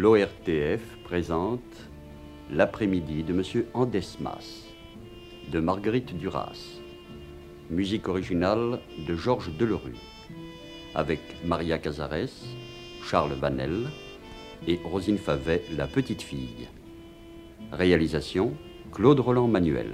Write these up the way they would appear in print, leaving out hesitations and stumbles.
L'ORTF présente L'après-midi de Monsieur Andesmas, de Marguerite Duras. Musique originale de Georges Delerue, avec Maria Cazares, Charles Vanel et Rosine Favet, la petite fille. Réalisation Claude Roland-Manuel.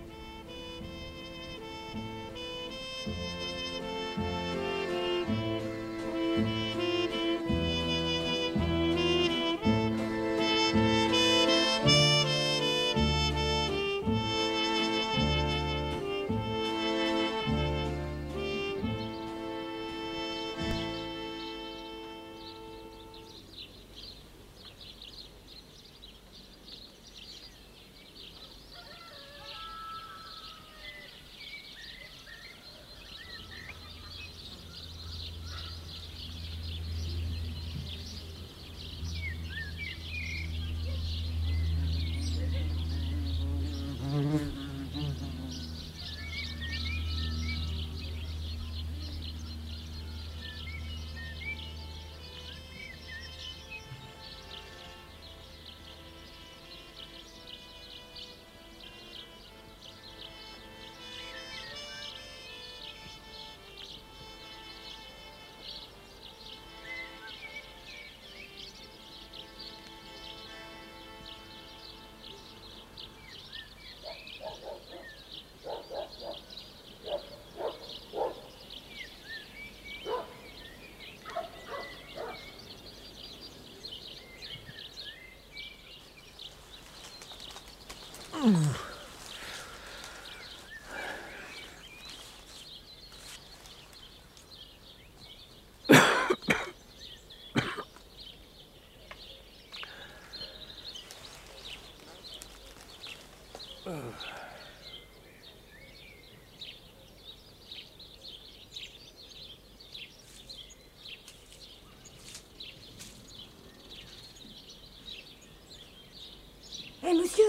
Hé, monsieur!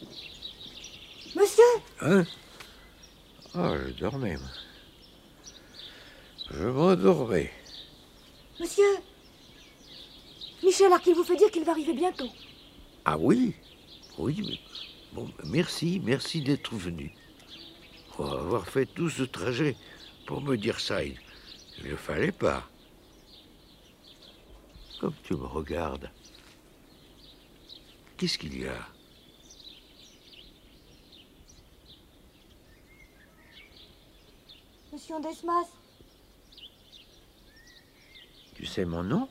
Monsieur! Hein? Oh, je dormais, moi. Je m'endormais. Monsieur! Michel Arquil vous fait dire qu'il va arriver bientôt. Ah oui? Oui, mais... Bon, merci d'être venu. Pour avoir fait tout ce trajet pour me dire ça, il ne fallait pas. Comme tu me regardes. Qu'est-ce qu'il y a? Monsieur Andesmas. Tu sais mon nom?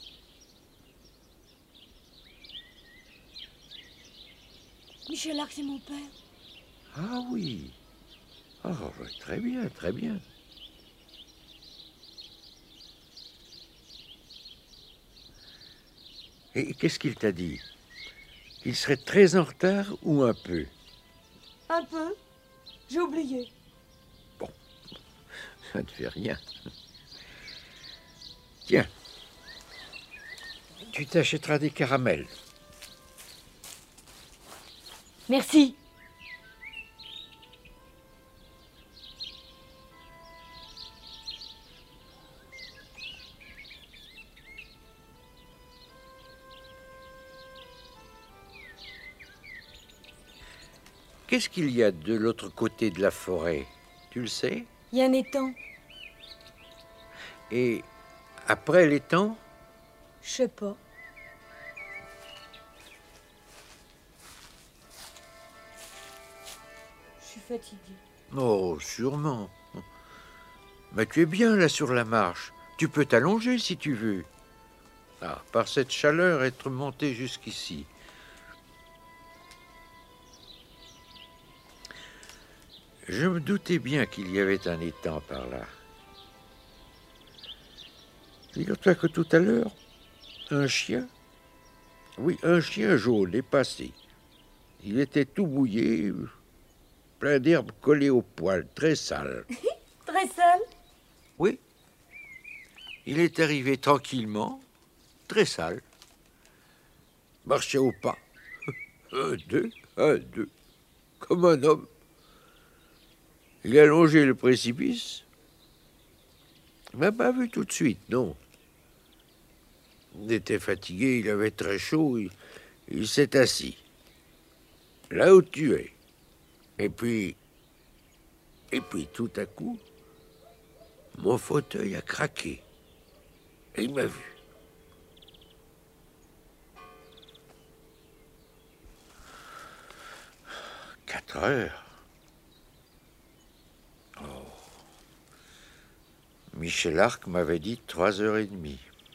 Michel Arc, c'est mon père. Ah oui. Oh, très bien, très bien. Et qu'est-ce qu'il t'a dit? Qu'il serait très en retard ou un peu? Un peu. J'ai oublié. Bon, ça ne fait rien. Tiens, tu t'achèteras des caramels. Merci. Qu'est-ce qu'il y a de l'autre côté de la forêt? Tu le sais? Il y a un étang. Et après l'étang? Je sais pas. Je suis fatiguée. Oh, sûrement. Mais tu es bien là sur la marche. Tu peux t'allonger si tu veux. Ah, par cette chaleur, être monté jusqu'ici. Je me doutais bien qu'il y avait un étang par là. Figure-toi que tout à l'heure, un chien, oui, un chien jaune est passé. Il était tout mouillé, plein d'herbes collées au poil, très sale. Très seul? Oui. Il est arrivé tranquillement, très sale. Marchait au pas. Un, deux, comme un homme. Il a longé le précipice. Il m'a pas vu tout de suite, non. Il était fatigué, il avait très chaud, il s'est assis. Là où tu es. Et puis, tout à coup, mon fauteuil a craqué. Et il m'a vu. « 4 heures. Oh. Michel Arc m'avait dit 3h30.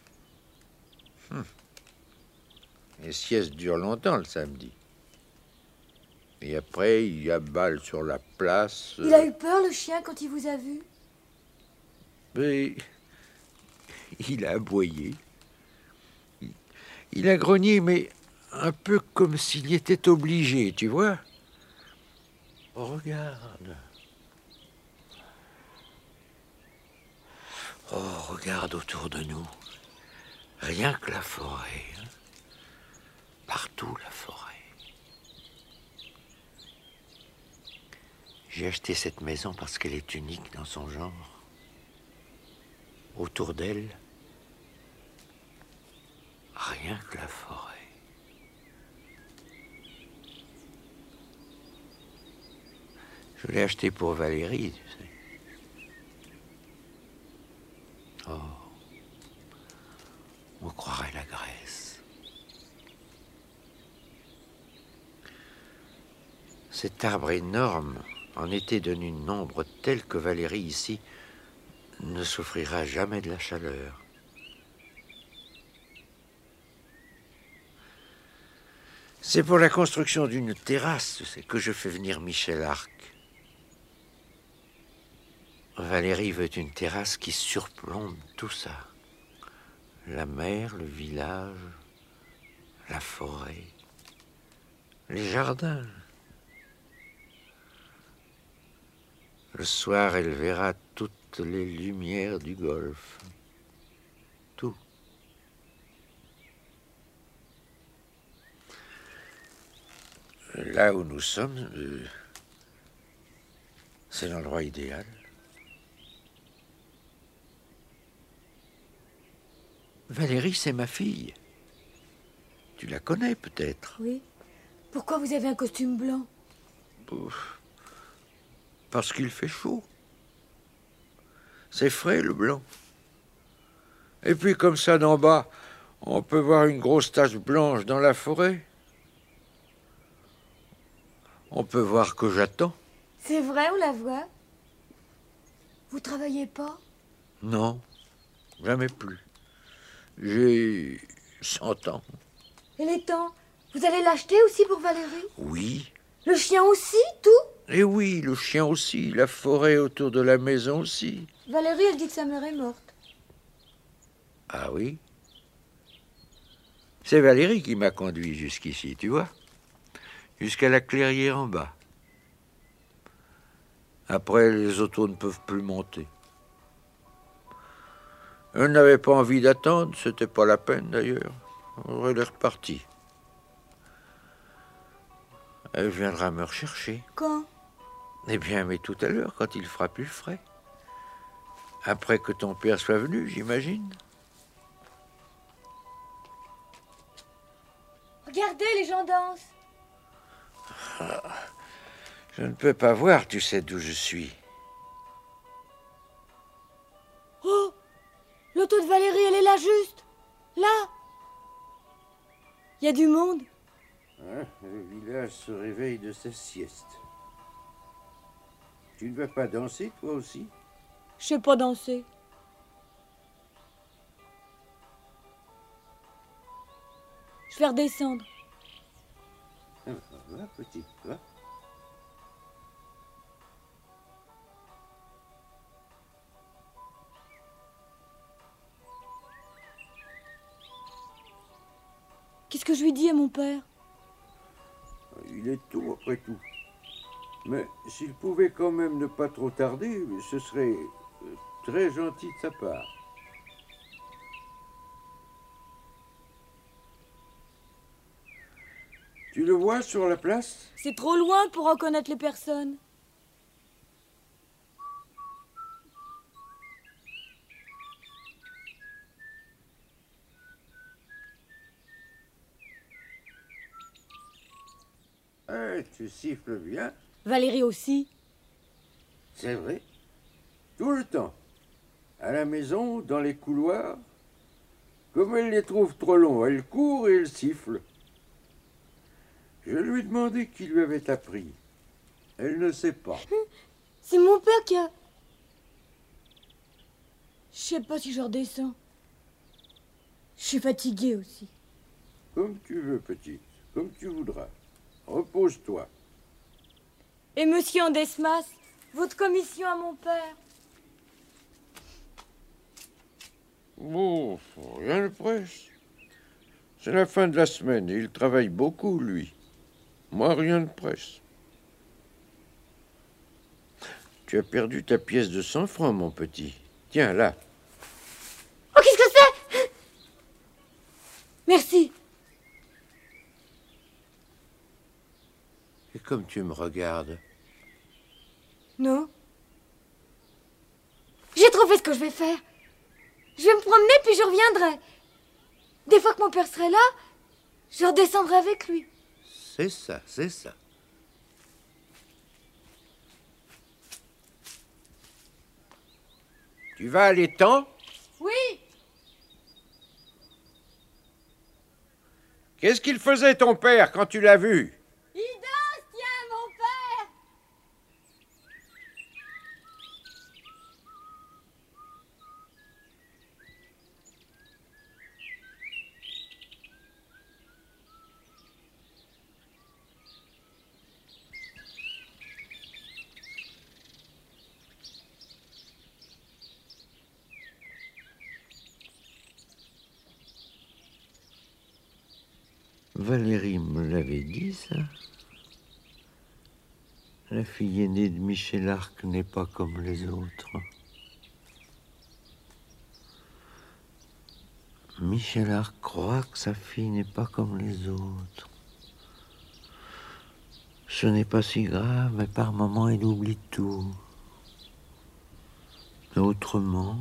Les siestes durent longtemps le samedi. Et après, il y a bal sur la place. Il a eu peur, le chien, quand il vous a vu? Mais il a aboyé. Il a grogné, mais un peu comme s'il y était obligé, tu vois. Oh, regarde. Oh, regarde autour de nous. Rien que la forêt. Hein. Partout la forêt. J'ai acheté cette maison parce qu'elle est unique dans son genre. Autour d'elle, rien que la forêt. Je l'ai achetée pour Valérie, tu sais. Oh, on croirait la Grèce. Cet arbre énorme en était donné une ombre telle que Valérie, ici, ne souffrira jamais de la chaleur. C'est pour la construction d'une terrasse que je fais venir Michel Arc. Valérie veut une terrasse qui surplombe tout ça. La mer, le village, la forêt, les jardins. Le soir, elle verra toutes les lumières du golfe. Tout. Là où nous sommes, c'est l'endroit idéal. Valérie, c'est ma fille. Tu la connais peut-être? Oui. Pourquoi vous avez un costume blanc? Ouf. Parce qu'il fait chaud. C'est frais, le blanc. Et puis, comme ça, d'en bas, on peut voir une grosse tache blanche dans la forêt. On peut voir que j'attends. C'est vrai, on la voit. Vous travaillez pas? Non, jamais plus. J'ai 100 ans. Et les temps? Vous allez l'acheter aussi pour Valérie? Oui. Le chien aussi, tout? Et oui, le chien aussi, la forêt autour de la maison aussi. Valérie, elle dit que sa mère est morte. Ah oui? C'est Valérie qui m'a conduit jusqu'ici, tu vois? Jusqu'à la clairière en bas. Après, les autos ne peuvent plus monter. Elle n'avait pas envie d'attendre, c'était pas la peine d'ailleurs. Elle est repartie. Elle viendra me rechercher. Quand? Eh bien, mais tout à l'heure, quand il fera plus frais. Après que ton père soit venu, j'imagine. Regardez, les gens dansent. Je ne peux pas voir, tu sais d'où je suis. Oh! L'auto de Valérie, elle est là, juste. Là. Il y a du monde. Hein, le village se réveille de sa sieste. Tu ne vas pas danser, toi aussi? Je sais pas danser. Je vais redescendre. Va, petit, va. Qu'est-ce que je lui dis à mon père? Il est tôt après tout. Mais s'il pouvait quand même ne pas trop tarder, ce serait très gentil de sa part. Tu le vois sur la place? C'est trop loin pour reconnaître les personnes. Tu siffles bien. Valérie aussi. C'est vrai. Tout le temps. À la maison, dans les couloirs. Comme elle les trouve trop longs, elle court et elle siffle. Je lui ai demandé qui lui avait appris. Elle ne sait pas. C'est mon père qui a... Je sais pas si je redescends. Je suis fatiguée aussi. Comme tu veux, petite. Comme tu voudras. Repose-toi. Et monsieur Andesmas, votre commission à mon père. Bon, rien ne presse. C'est la fin de la semaine et il travaille beaucoup, lui. Moi, rien ne presse. Tu as perdu ta pièce de 100 francs, mon petit. Tiens, là. Oh, qu'est-ce que c'est? Merci. Et comme tu me regardes. Non. J'ai trouvé ce que je vais faire. Je vais me promener puis je reviendrai. Des fois que mon père serait là, je redescendrai avec lui. C'est ça, c'est ça. Tu vas à l'étang? Oui. Qu'est-ce qu'il faisait ton père quand tu l'as vu? Il danse, tiens, mon père. Valérie me l'avait dit, ça. La fille aînée de Michel Arc n'est pas comme les autres. Michel Arc croit que sa fille n'est pas comme les autres. Ce n'est pas si grave, mais par moments il oublie tout. Mais autrement...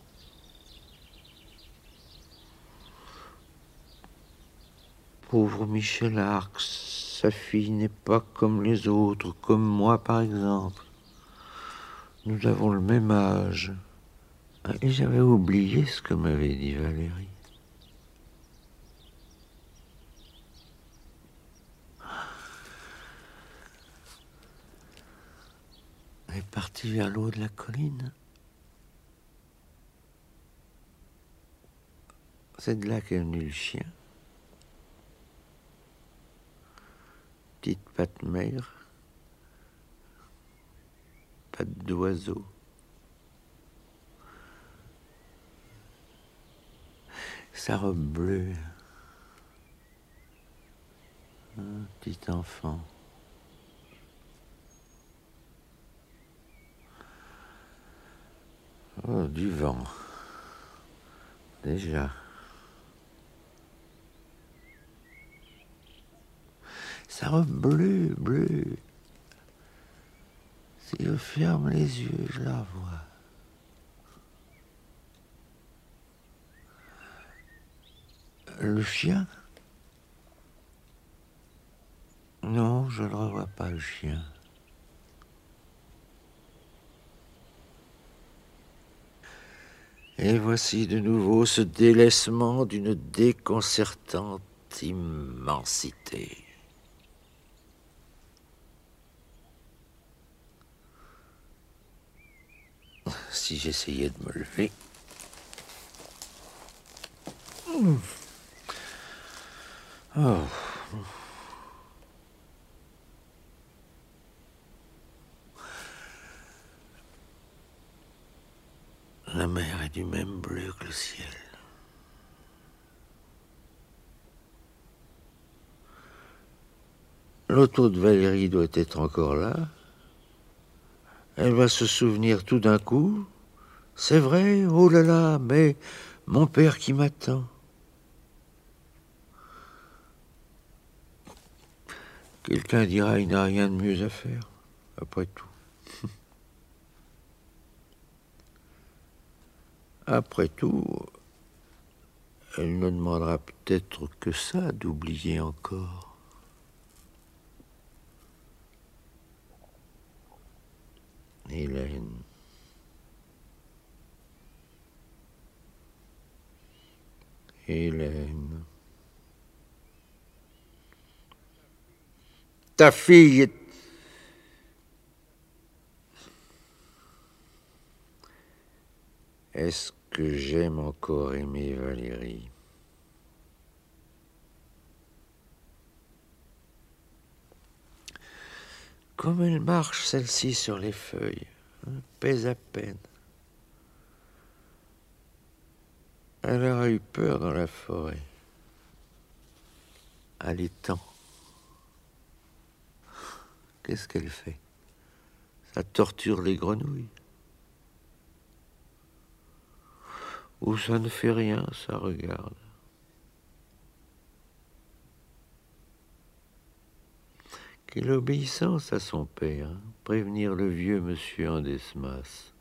Pauvre Michel Arc, sa fille n'est pas comme les autres, comme moi par exemple. Nous avons le même âge. Et j'avais oublié ce que m'avait dit Valérie. Elle est partie vers le haut de la colline. C'est de là qu'est venu le chien. Petite patte maigre, patte d'oiseau. Sa robe bleue. Un petit enfant. Oh, du vent. Déjà. Sa robe bleue, bleue. Si je ferme les yeux, je la vois. Le chien? Non, je ne le revois pas, le chien. Et voici de nouveau ce délaissement d'une déconcertante immensité. Si j'essayais de me lever... Oh. La mer est du même bleu que le ciel. L'auto de Valérie doit être encore là. Elle va se souvenir tout d'un coup. C'est vrai, oh là là, mais mon père qui m'attend. Quelqu'un dira, il n'a rien de mieux à faire, après tout. Après tout, elle ne demandera peut-être que ça d'oublier encore. Hélène. Hélène. Ta fille est... Est-ce que j'aime encore aimer Valérie? Comme elle marche, celle-ci, sur les feuilles, pèse à peine. Elle aura eu peur dans la forêt, à l'étang. Qu'est-ce qu'elle fait? Ça torture les grenouilles. Ou ça ne fait rien, ça regarde. Quelle obéissance à son père, hein, prévenir le vieux monsieur Endesmas.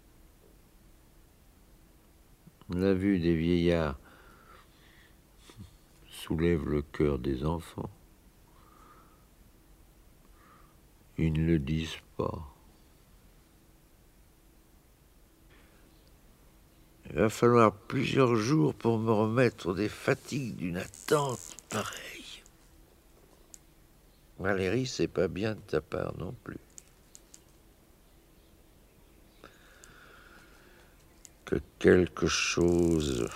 La vue des vieillards soulève le cœur des enfants. Ils ne le disent pas. Il va falloir plusieurs jours pour me remettre des fatigues d'une attente pareille. Valérie, c'est pas bien de ta part non plus. Que quelque chose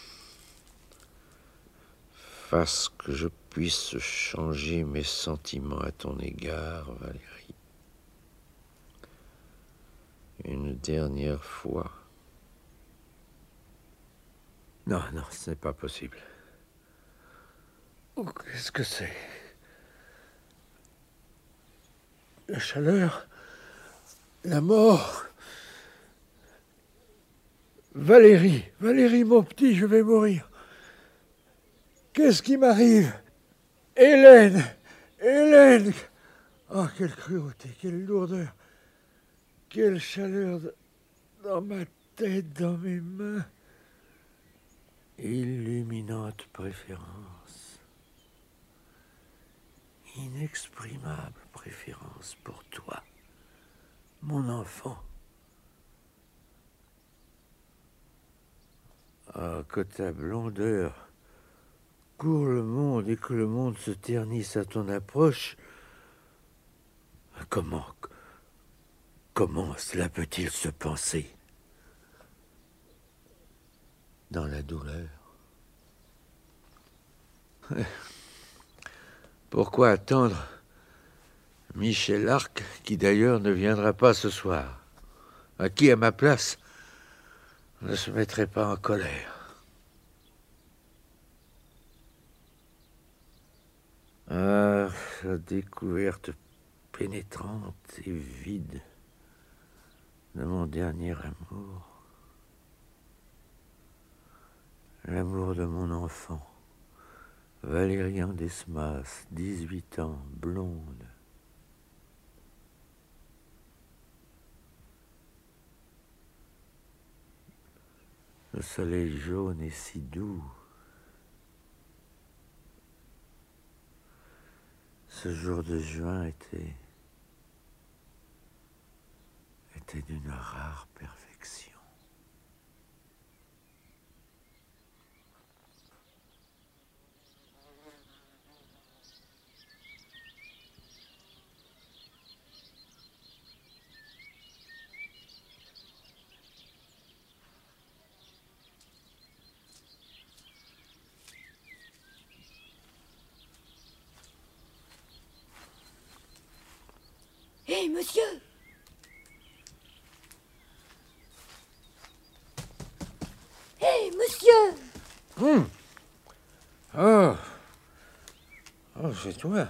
fasse que je puisse changer mes sentiments à ton égard, Valérie. Une dernière fois. Non, non, ce n'est pas possible. Oh, qu'est-ce que c'est? La chaleur, la mort. Valérie, Valérie, mon petit, je vais mourir. Qu'est-ce qui m'arrive? Hélène, Hélène. Oh, quelle cruauté, quelle lourdeur, quelle chaleur dans ma tête, dans mes mains. Illuminante préférence. Inexprimable préférence pour toi, mon enfant. Ah, que ta blondeur court le monde et que le monde se ternisse à ton approche. Comment cela peut-il se penser? Dans la douleur. Pourquoi attendre Michel Arc, qui d'ailleurs ne viendra pas ce soir, à qui, à ma place, ne se mettrait pas en colère? Ah, la découverte pénétrante et vide de mon dernier amour. L'amour de mon enfant, Valérie Endesmas, 18 ans, blonde. Le soleil jaune est si doux. Ce jour de juin était d'une rare perfection. Hé, monsieur! Hé, monsieur! Oh, c'est toi.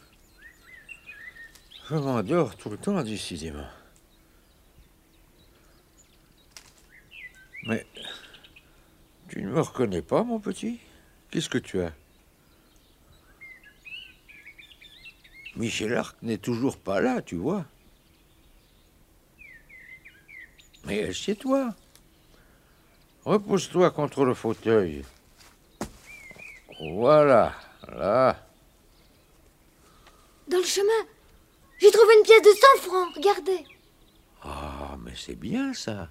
Je m'endors tout le temps, décidément. Mais tu ne me reconnais pas, mon petit? Qu'est-ce que tu as? Michel Arc n'est toujours pas là, tu vois. Mais assieds-toi. Repose-toi contre le fauteuil. Voilà, là. Dans le chemin, j'ai trouvé une pièce de 100 francs, regardez. Ah, Mais c'est bien, ça.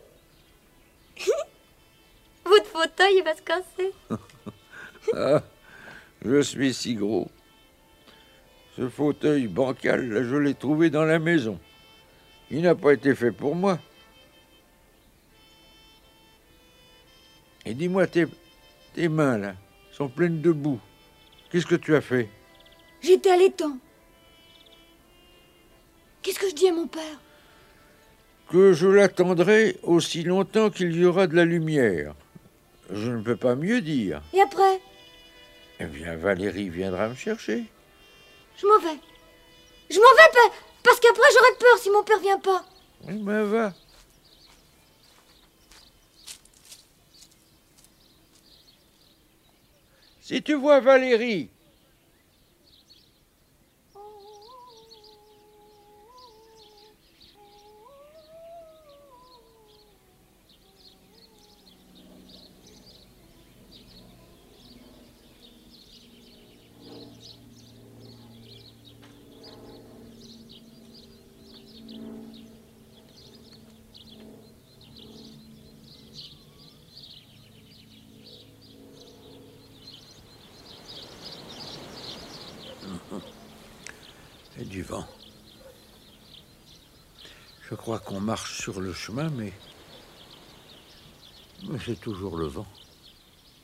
Votre fauteuil, il va se casser. Ah, je suis si gros. Ce fauteuil bancal, là, je l'ai trouvé dans la maison. Il n'a pas été fait pour moi. Et dis-moi, tes mains, là, sont pleines de boue. Qu'est-ce que tu as fait? J'étais à l'étang. Qu'est-ce que je dis à mon père? Que je l'attendrai aussi longtemps qu'il y aura de la lumière. Je ne peux pas mieux dire. Et après? Eh bien, Valérie viendra me chercher. Je m'en vais. Je m'en vais parce qu'après j'aurai peur si mon père vient pas. Eh ben, va. Si tu vois Valérie, et du vent. Je crois qu'on marche sur le chemin, mais c'est toujours le vent.